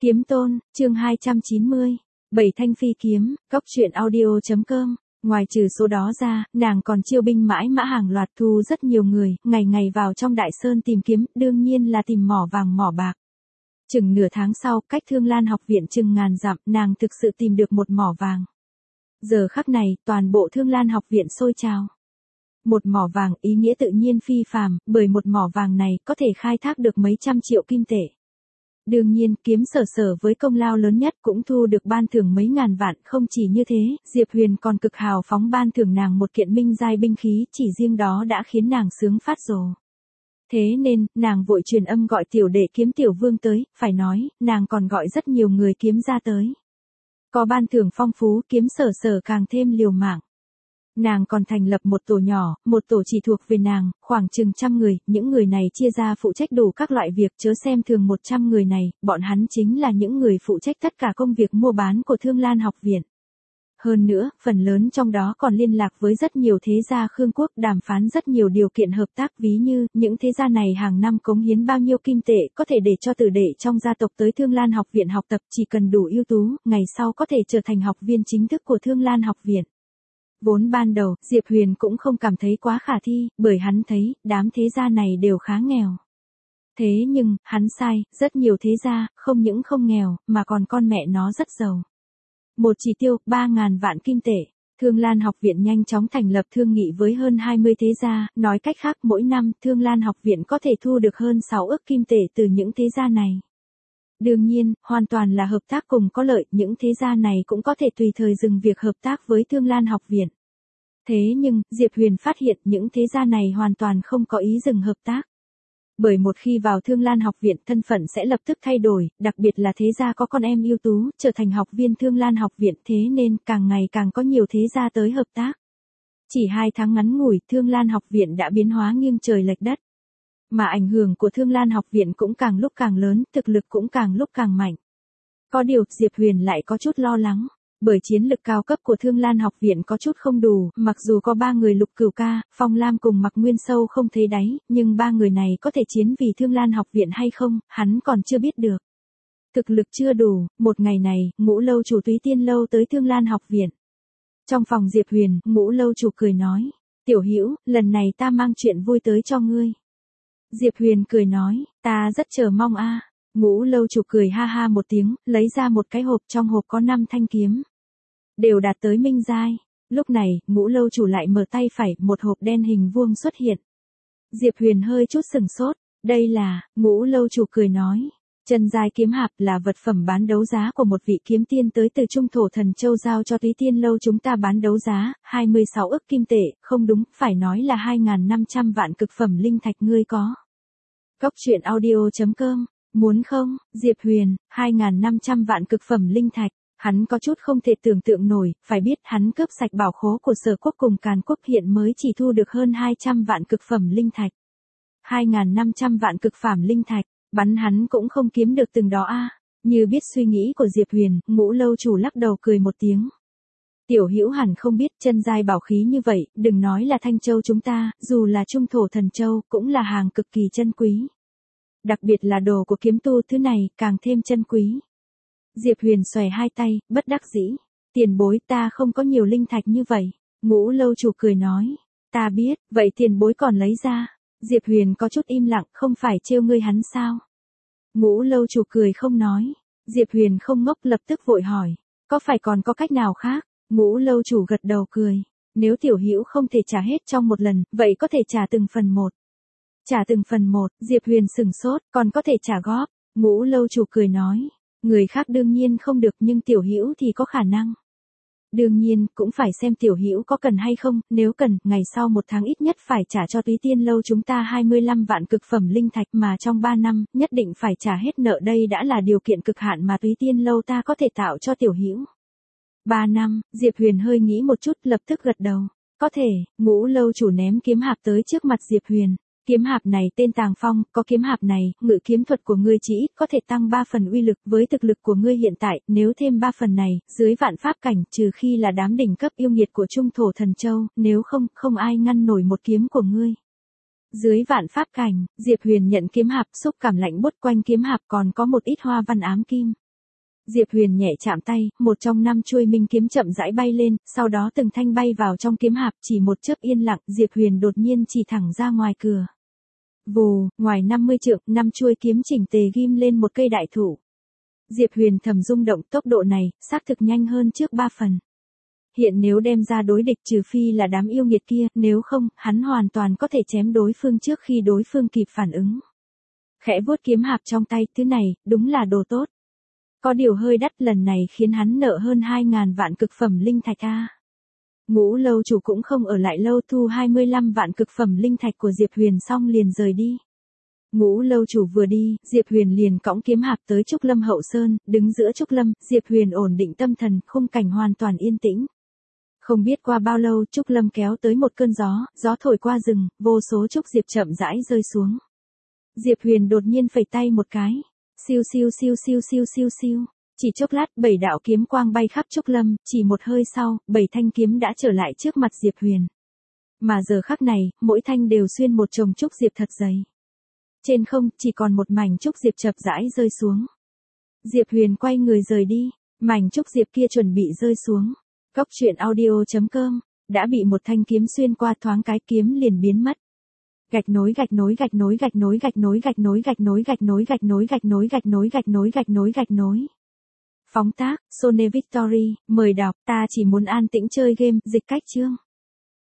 Kiếm Tôn, chương 290, 7 thanh phi kiếm, góc truyện audio.com. Ngoài trừ số đó ra, nàng còn chiêu binh mãi mã hàng loạt thu rất nhiều người, ngày ngày vào trong đại sơn tìm kiếm, đương nhiên là tìm mỏ vàng mỏ bạc. Chừng nửa tháng sau, cách Thương Lan học viện chừng ngàn dặm, nàng thực sự tìm được một mỏ vàng. Giờ khắc này, toàn bộ Thương Lan học viện sôi trào. Một mỏ vàng ý nghĩa tự nhiên phi phàm, bởi một mỏ vàng này có thể khai thác được mấy trăm triệu kim tệ. Đương nhiên, Kiếm Sở với công lao lớn nhất cũng thu được ban thưởng mấy ngàn vạn, không chỉ như thế, Diệp Huyền còn cực hào phóng ban thưởng nàng một kiện minh giai binh khí, chỉ riêng đó đã khiến nàng sướng phát rồ. Thế nên, nàng vội truyền âm gọi tiểu đệ Kiếm Tiểu Vương tới, phải nói, nàng còn gọi rất nhiều người kiếm ra tới. Có ban thưởng phong phú, Kiếm Sở càng thêm liều mạng. Nàng còn thành lập một tổ nhỏ, một tổ chỉ thuộc về nàng, khoảng chừng 100 người, những người này chia ra phụ trách đủ các loại việc, chớ xem thường 100 người này, bọn hắn chính là những người phụ trách tất cả công việc mua bán của Thương Lan học viện. Hơn nữa, phần lớn trong đó còn liên lạc với rất nhiều thế gia Khương quốc, đàm phán rất nhiều điều kiện hợp tác, ví như, những thế gia này hàng năm cống hiến bao nhiêu kim tệ, có thể để cho tử đệ trong gia tộc tới Thương Lan học viện học tập, chỉ cần đủ ưu tú, ngày sau có thể trở thành học viên chính thức của Thương Lan học viện. Vốn ban đầu, Diệp Huyền cũng không cảm thấy quá khả thi, bởi hắn thấy, đám thế gia này đều khá nghèo. Thế nhưng, hắn sai, rất nhiều thế gia, không những không nghèo, mà còn con mẹ nó rất giàu. Một chỉ tiêu, 3.000 vạn kim tệ. Thương Lan học viện nhanh chóng thành lập thương nghị với hơn 20 thế gia, nói cách khác mỗi năm, Thương Lan học viện có thể thu được hơn 6 ức kim tệ từ những thế gia này. Đương nhiên, hoàn toàn là hợp tác cùng có lợi, những thế gia này cũng có thể tùy thời dừng việc hợp tác với Thương Lan học viện. Thế nhưng, Diệp Huyền phát hiện những thế gia này hoàn toàn không có ý dừng hợp tác. Bởi một khi vào Thương Lan học viện, thân phận sẽ lập tức thay đổi, đặc biệt là thế gia có con em ưu tú, trở thành học viên Thương Lan học viện, thế nên càng ngày càng có nhiều thế gia tới hợp tác. Chỉ 2 tháng ngắn ngủi, Thương Lan học viện đã biến hóa nghiêng trời lệch đất. Mà ảnh hưởng của Thương Lan học viện cũng càng lúc càng lớn, thực lực cũng càng lúc càng mạnh. Có điều, Diệp Huyền lại có chút lo lắng, bởi chiến lực cao cấp của Thương Lan học viện có chút không đủ, mặc dù có 3 người Lục Cửu Ca, Phong Lam cùng Mạc Nguyên sâu không thấy đáy, nhưng 3 người này có thể chiến vì Thương Lan học viện hay không, hắn còn chưa biết được. Thực lực chưa đủ, một ngày này, Ngũ lâu chủ Túy Tiên lâu tới Thương Lan học viện. Trong phòng Diệp Huyền, Ngũ lâu chủ cười nói, "Tiểu Hữu, lần này ta mang chuyện vui tới cho ngươi." Diệp Huyền cười nói, "Ta rất chờ mong a." Ngũ lâu chủ cười ha ha một tiếng, lấy ra một cái hộp, trong hộp có 5 thanh kiếm. Đều đạt tới minh giai. Lúc này, Ngũ lâu chủ lại mở tay phải, một hộp đen hình vuông xuất hiện. Diệp Huyền hơi chút sừng sốt, đây là, Ngũ lâu chủ cười nói, chân giai kiếm hạp là vật phẩm bán đấu giá của một vị kiếm tiên tới từ Trung Thổ Thần Châu giao cho Túy Tiên lâu chúng ta bán đấu giá, 26 ức kim tệ, không đúng, phải nói là 2.500 vạn cực phẩm linh thạch ngươi có. Góc truyện audio.com, muốn không, Diệp Huyền, 2.500 vạn cực phẩm linh thạch. Hắn có chút không thể tưởng tượng nổi, phải biết hắn cướp sạch bảo khố của Sở quốc cùng Càn quốc hiện mới chỉ thu được hơn 200 vạn cực phẩm linh thạch. 2.500 vạn cực phẩm linh thạch, bắn hắn cũng không kiếm được từng đó a. Như biết suy nghĩ của Diệp Huyền, Ngũ lâu chủ lắc đầu cười một tiếng. Tiểu Hữu hẳn không biết, chân giai bảo khí như vậy, đừng nói là Thanh Châu chúng ta, dù là Trung Thổ Thần Châu, cũng là hàng cực kỳ chân quý. Đặc biệt là đồ của kiếm tu thứ này, càng thêm chân quý. Diệp Huyền xòe hai tay, bất đắc dĩ. Tiền bối, ta không có nhiều linh thạch như vậy. Ngũ lâu chủ cười nói. Ta biết, vậy tiền bối còn lấy ra. Diệp Huyền có chút im lặng, không phải trêu ngươi hắn sao? Ngũ lâu chủ cười không nói. Diệp Huyền không ngốc, lập tức vội hỏi. Có phải còn có cách nào khác? Ngũ lâu chủ gật đầu cười. Nếu Tiểu Hữu không thể trả hết trong một lần, vậy có thể trả từng phần một. Trả từng phần một, Diệp Huyền sửng sốt, còn có thể trả góp. Ngũ lâu chủ cười nói. Người khác đương nhiên không được, nhưng Tiểu Hữu thì có khả năng. Đương nhiên, cũng phải xem Tiểu Hữu có cần hay không, nếu cần, ngày sau 1 tháng ít nhất phải trả cho Túy Tiên lâu chúng ta 25 vạn cực phẩm linh thạch, mà trong 3 năm, nhất định phải trả hết nợ, đây đã là điều kiện cực hạn mà Túy Tiên lâu ta có thể tạo cho Tiểu Hữu. 3 năm, Diệp Huyền hơi nghĩ một chút, lập tức gật đầu. Có thể. Ngũ lâu chủ ném kiếm hạp tới trước mặt Diệp Huyền. Kiếm hạp này tên Tàng Phong, có kiếm hạp này, ngự kiếm thuật của ngươi chỉ có thể tăng 3 phần uy lực, với thực lực của ngươi hiện tại, nếu thêm 3 phần này, dưới vạn pháp cảnh, trừ khi là đám đỉnh cấp yêu nghiệt của Trung Thổ Thần Châu, nếu không, không ai ngăn nổi một kiếm của ngươi. Dưới vạn pháp cảnh, Diệp Huyền nhận kiếm hạp, xúc cảm lạnh buốt quanh kiếm hạp còn có một ít hoa văn ám kim. Diệp Huyền nhẹ chạm tay, một trong 5 chuôi minh kiếm chậm rãi bay lên, sau đó từng thanh bay vào trong kiếm hạp, chỉ một chớp yên lặng, Diệp Huyền đột nhiên chỉ thẳng ra ngoài cửa. Vù, ngoài 50 trượng, 5 chuôi kiếm chỉnh tề ghim lên một cây đại thụ. Diệp Huyền thầm rung động, tốc độ này, xác thực nhanh hơn trước 3 phần. Hiện nếu đem ra đối địch trừ phi là đám yêu nghiệt kia, nếu không, hắn hoàn toàn có thể chém đối phương trước khi đối phương kịp phản ứng. Khẽ vuốt kiếm hạp trong tay, thứ này, đúng là đồ tốt. Có điều hơi đắt, lần này khiến hắn nợ hơn 2.000 vạn cực phẩm linh thạch a. Ngũ lâu chủ cũng không ở lại lâu, thu 25 vạn cực phẩm linh thạch của Diệp Huyền xong liền rời đi. Ngũ lâu chủ vừa đi, Diệp Huyền liền cõng kiếm hạp tới Trúc Lâm hậu sơn, đứng giữa Trúc Lâm, Diệp Huyền ổn định tâm thần, khung cảnh hoàn toàn yên tĩnh. Không biết qua bao lâu, Trúc Lâm kéo tới một cơn gió, gió thổi qua rừng, vô số trúc diệp chậm rãi rơi xuống. Diệp Huyền đột nhiên phẩy tay một cái. Siêu siêu siêu siêu siêu siêu siêu. Chỉ chốc lát, 7 đạo kiếm quang bay khắp Trúc Lâm, chỉ một hơi sau, 7 thanh kiếm đã trở lại trước mặt Diệp Huyền. Mà giờ khắc này, mỗi thanh đều xuyên một chồng trúc diệp thật dày. Trên không, chỉ còn một mảnh trúc diệp chậm rãi rơi xuống. Diệp Huyền quay người rời đi, mảnh trúc diệp kia chuẩn bị rơi xuống. Cốc truyện audio.com, đã bị một thanh kiếm xuyên qua, thoáng cái kiếm liền biến mất. Gạch nối gạch nối gạch nối gạch nối gạch nối gạch nối gạch nối gạch nối gạch nối gạch nối gạch nối gạch nối gạch nối gạch nối. Phóng tác, Sone Victory, mời đọc, ta chỉ muốn an tĩnh chơi game, dịch cách chương.